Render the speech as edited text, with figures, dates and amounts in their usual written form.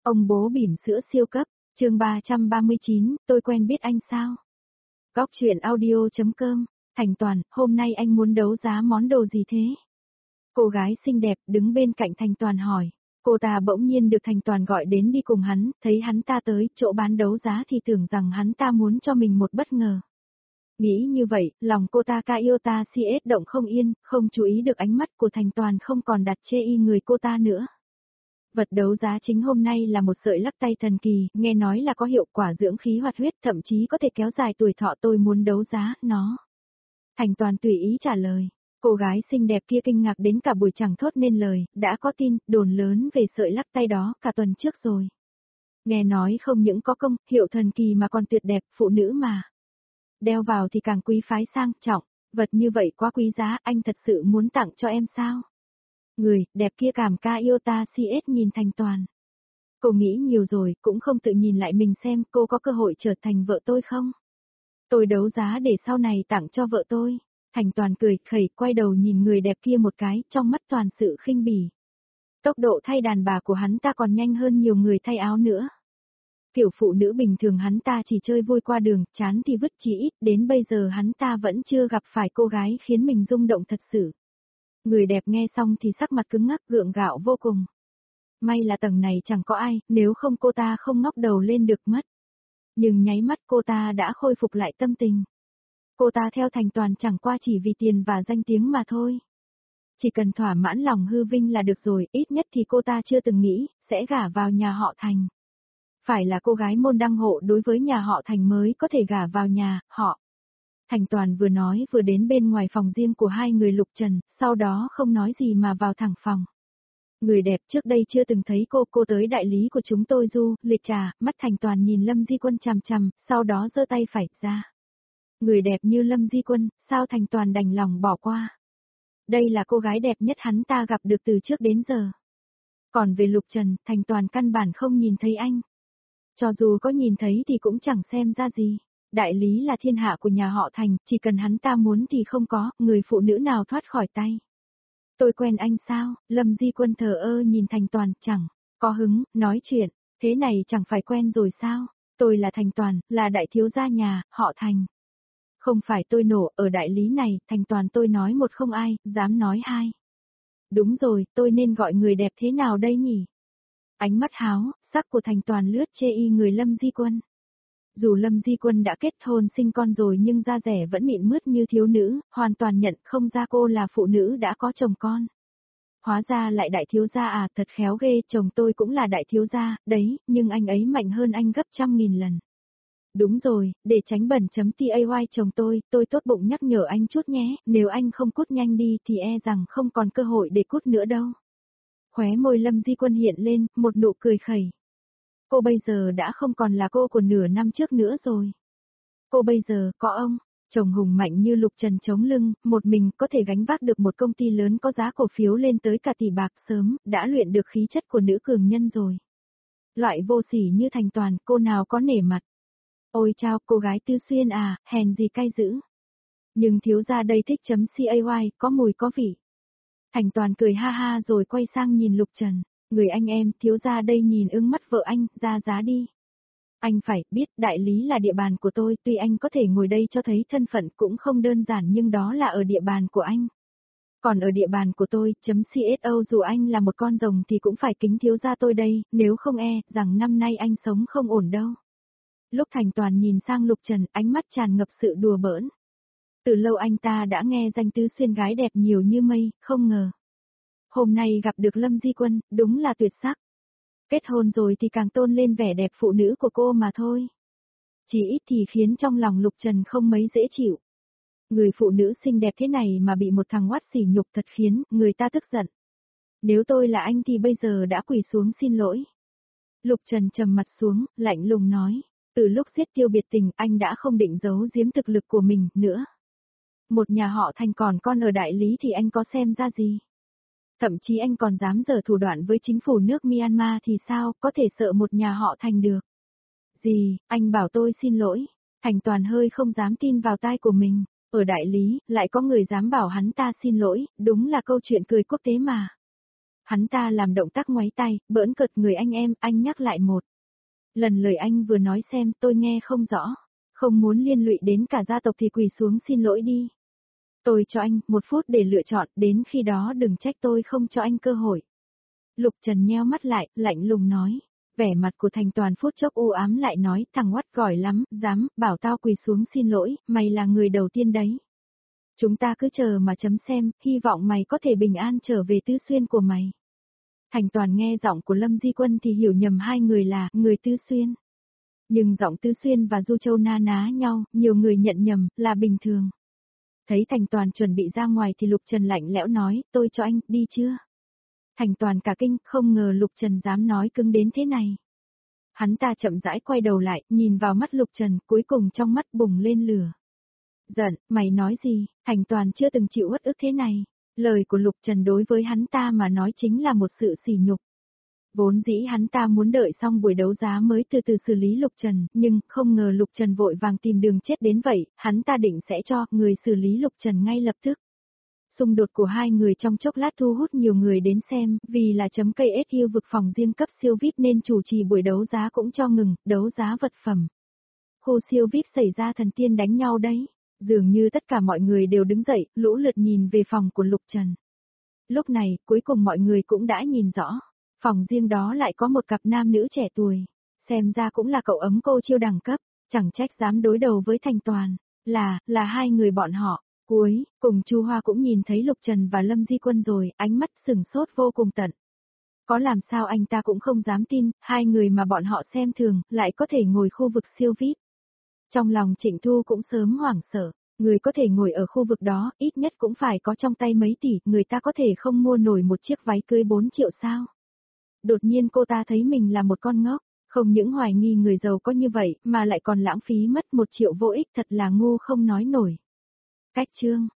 Ông bố bỉm sữa siêu cấp, chương 339, tôi quen biết anh sao? Góc chuyện audio.com, Thành Toàn, hôm nay anh muốn đấu giá món đồ gì thế? Cô gái xinh đẹp đứng bên cạnh Thành Toàn hỏi. Cô ta bỗng nhiên được Thành Toàn gọi đến đi cùng hắn, thấy hắn ta tới chỗ bán đấu giá thì tưởng rằng hắn ta muốn cho mình một bất ngờ. Nghĩ như vậy, lòng cô ta ca yêu ta CS động không yên, không chú ý được ánh mắt của Thành Toàn không còn đặt chê y người cô ta nữa. Vật đấu giá chính hôm nay là một sợi lắc tay thần kỳ, nghe nói là có hiệu quả dưỡng khí hoạt huyết, thậm chí có thể kéo dài tuổi thọ, tôi muốn đấu giá nó. Thành Toàn tùy ý trả lời. Cô gái xinh đẹp kia kinh ngạc đến cả buổi chẳng thốt nên lời, đã có tin, đồn lớn về sợi lắc tay đó cả tuần trước rồi. Nghe nói không những có công, hiệu thần kỳ mà còn tuyệt đẹp, phụ nữ mà. Đeo vào thì càng quý phái sang trọng, vật như vậy quá quý giá, anh thật sự muốn tặng cho em sao? Người, đẹp kia cảm ca yêu ta CS nhìn Thành Toàn. Cô nghĩ nhiều rồi, cũng không tự nhìn lại mình xem cô có cơ hội trở thành vợ tôi không? Tôi đấu giá để sau này tặng cho vợ tôi. Thành Toàn cười khẩy quay đầu nhìn người đẹp kia một cái, trong mắt toàn sự khinh bỉ. Tốc độ thay đàn bà của hắn ta còn nhanh hơn nhiều người thay áo nữa. Kiểu phụ nữ bình thường hắn ta chỉ chơi vui qua đường, chán thì vứt chí ít, đến bây giờ hắn ta vẫn chưa gặp phải cô gái khiến mình rung động thật sự. Người đẹp nghe xong thì sắc mặt cứng ngắc gượng gạo vô cùng. May là tầng này chẳng có ai, nếu không cô ta không ngóc đầu lên được mất. Nhưng nháy mắt cô ta đã khôi phục lại tâm tình. Cô ta theo Thành Toàn chẳng qua chỉ vì tiền và danh tiếng mà thôi. Chỉ cần thỏa mãn lòng hư vinh là được rồi, ít nhất thì cô ta chưa từng nghĩ, sẽ gả vào nhà họ Thành. Phải là cô gái môn đăng hộ đối với nhà họ Thành mới có thể gả vào nhà, họ. Thành Toàn vừa nói vừa đến bên ngoài phòng riêng của hai người Lục Trần, sau đó không nói gì mà vào thẳng phòng. Người đẹp trước đây chưa từng thấy cô tới đại lý của chúng tôi du, lịch trà, mắt Thành Toàn nhìn Lâm Di Quân chằm chằm, sau đó giơ tay phải ra. Người đẹp như Lâm Di Quân, sao Thành Toàn đành lòng bỏ qua. Đây là cô gái đẹp nhất hắn ta gặp được từ trước đến giờ. Còn về Lục Trần, Thành Toàn căn bản không nhìn thấy anh. Cho dù có nhìn thấy thì cũng chẳng xem ra gì. Đại lý là thiên hạ của nhà họ Thành, chỉ cần hắn ta muốn thì không có, người phụ nữ nào thoát khỏi tay. Tôi quen anh sao? Lâm Di Quân thờ ơ nhìn Thành Toàn, chẳng có hứng, nói chuyện, thế này chẳng phải quen rồi sao? Tôi là Thành Toàn, là đại thiếu gia nhà, họ Thành. Không phải tôi nổ, ở đại lý này, Thành Toàn tôi nói một không ai, dám nói hai. Đúng rồi, tôi nên gọi người đẹp thế nào đây nhỉ? Ánh mắt háo, sắc của Thành Toàn lướt chê y người Lâm Di Quân. Dù Lâm Di Quân đã kết hôn sinh con rồi nhưng da rẻ vẫn mịn mướt như thiếu nữ, hoàn toàn nhận không ra cô là phụ nữ đã có chồng con. Hóa ra lại đại thiếu gia à, thật khéo ghê, chồng tôi cũng là đại thiếu gia, đấy, nhưng anh ấy mạnh hơn anh gấp 100.000 lần. Đúng rồi, để tránh bẩn chấm tay chồng tôi tốt bụng nhắc nhở anh chút nhé, nếu anh không cút nhanh đi thì e rằng không còn cơ hội để cút nữa đâu. Khóe môi Lâm Di Quân hiện lên, một nụ cười khẩy. Cô bây giờ đã không còn là cô của nửa năm trước nữa rồi. Cô bây giờ có ông, chồng hùng mạnh như Lục Trần chống lưng, một mình có thể gánh vác được một công ty lớn có giá cổ phiếu lên tới cả tỷ bạc sớm, đã luyện được khí chất của nữ cường nhân rồi. Loại vô sỉ như Thành Toàn, cô nào có nể mặt. Ôi chao, cô gái Tư Xuyên à, hèn gì cay dữ. Nhưng thiếu gia đây thích chấm CAY, có mùi có vị. Thành Toàn cười ha ha rồi quay sang nhìn Lục Trần. Người anh em, thiếu gia đây nhìn ưng mắt vợ anh, ra giá đi. Anh phải biết đại lý là địa bàn của tôi, tuy anh có thể ngồi đây cho thấy thân phận cũng không đơn giản nhưng đó là ở địa bàn của anh. Còn ở địa bàn của tôi, chấm CSO dù anh là một con rồng thì cũng phải kính thiếu gia tôi đây, nếu không rằng năm nay anh sống không ổn đâu. Lúc Thành Toàn nhìn sang Lục Trần, ánh mắt tràn ngập sự đùa bỡn. Từ lâu anh ta đã nghe danh Tư Xuyên gái đẹp nhiều như mây, không ngờ. Hôm nay gặp được Lâm Di Quân, đúng là tuyệt sắc. Kết hôn rồi thì càng tôn lên vẻ đẹp phụ nữ của cô mà thôi. Chỉ ít thì khiến trong lòng Lục Trần không mấy dễ chịu. Người phụ nữ xinh đẹp thế này mà bị một thằng oát sỉ nhục thật khiến người ta tức giận. Nếu tôi là anh thì bây giờ đã quỳ xuống xin lỗi. Lục Trần trầm mặt xuống, lạnh lùng nói. Từ lúc giết Tiêu Biệt Tình anh đã không định giấu giếm thực lực của mình nữa. Một nhà họ Thành còn con ở đại lý thì anh có xem ra gì? Thậm chí anh còn dám giở thủ đoạn với chính phủ nước Myanmar thì sao, có thể sợ một nhà họ Thành được. Gì, anh bảo tôi xin lỗi. Thành Toàn hơi không dám tin vào tai của mình. Ở đại lý, lại có người dám bảo hắn ta xin lỗi, đúng là câu chuyện cười quốc tế mà. Hắn ta làm động tác ngoáy tay, bỡn cợt người anh nhắc lại một lần lời anh vừa nói xem, tôi nghe không rõ. Không muốn liên lụy đến cả gia tộc thì quỳ xuống xin lỗi đi. Tôi cho anh 1 phút để lựa chọn, đến khi đó đừng trách tôi không cho anh cơ hội. Lục Trần nheo mắt lại, lạnh lùng nói. Vẻ mặt của Thành Toàn phút chốc u ám lại nói, thằng oắt giỏi lắm, dám, bảo tao quỳ xuống xin lỗi, mày là người đầu tiên đấy. Chúng ta cứ chờ mà chấm xem, hy vọng mày có thể bình an trở về Tứ Xuyên của mày. Thành Toàn nghe giọng của Lâm Di Quân thì hiểu nhầm hai người là người Tứ Xuyên. Nhưng giọng Tứ Xuyên và Du Châu na ná nhau, nhiều người nhận nhầm, là bình thường. Thấy Thành Toàn chuẩn bị ra ngoài thì Lục Trần lạnh lẽo nói, tôi cho anh, đi chưa? Thành Toàn cả kinh, không ngờ Lục Trần dám nói cứng đến thế này. Hắn ta chậm rãi quay đầu lại, nhìn vào mắt Lục Trần, cuối cùng trong mắt bùng lên lửa. Giận, mày nói gì? Thành Toàn chưa từng chịu uất ức thế này. Lời của Lục Trần đối với hắn ta mà nói chính là một sự sỉ nhục. Vốn dĩ hắn ta muốn đợi xong buổi đấu giá mới từ từ xử lý Lục Trần, nhưng không ngờ Lục Trần vội vàng tìm đường chết đến vậy, hắn ta định sẽ cho người xử lý Lục Trần ngay lập tức. Xung đột của hai người trong chốc lát thu hút nhiều người đến xem, vì là chấm cây SU vực phòng riêng cấp siêu VIP nên chủ trì buổi đấu giá cũng cho ngừng, đấu giá vật phẩm. Khu siêu VIP xảy ra thần tiên đánh nhau đấy. Dường như tất cả mọi người đều đứng dậy, lũ lượt nhìn về phòng của Lục Trần. Lúc này, cuối cùng mọi người cũng đã nhìn rõ. Phòng riêng đó lại có một cặp nam nữ trẻ tuổi. Xem ra cũng là cậu ấm cô Chiêu đẳng cấp, chẳng trách dám đối đầu với Thành Toàn. Là hai người bọn họ. Cuối, cùng Chu Hoa cũng nhìn thấy Lục Trần và Lâm Di Quân rồi, ánh mắt sửng sốt vô cùng tận. Có làm sao anh ta cũng không dám tin, hai người mà bọn họ xem thường, lại có thể ngồi khu vực siêu VIP. Trong lòng Trịnh Thu cũng sớm hoảng sợ, người có thể ngồi ở khu vực đó, ít nhất cũng phải có trong tay mấy tỷ, người ta có thể không mua nổi một chiếc váy cưới 4 triệu sao. Đột nhiên cô ta thấy mình là một con ngốc, không những hoài nghi người giàu có như vậy, mà lại còn lãng phí mất 1 triệu vô ích, thật là ngu không nói nổi. Cách chương